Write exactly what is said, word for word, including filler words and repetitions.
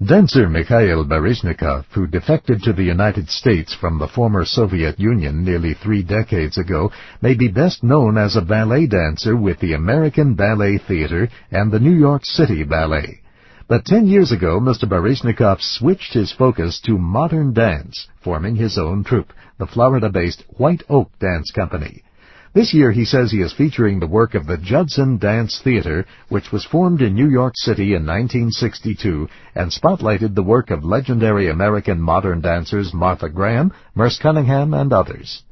Dancer Mikhail Baryshnikov, who defected to the United States from the former Soviet Union nearly three decades ago, may be best known as a ballet dancer with the American Ballet Theater and the New York City Ballet. But ten years ago, Mister Baryshnikov switched his focus to modern dance, forming his own troupe, the Florida-based White Oak Dance Company. This year he says he is featuring the work of the Judson Dance Theater, which was formed in New York City in nineteen sixty-two and spotlighted the work of legendary American modern dancers Martha Graham, Merce Cunningham, and others.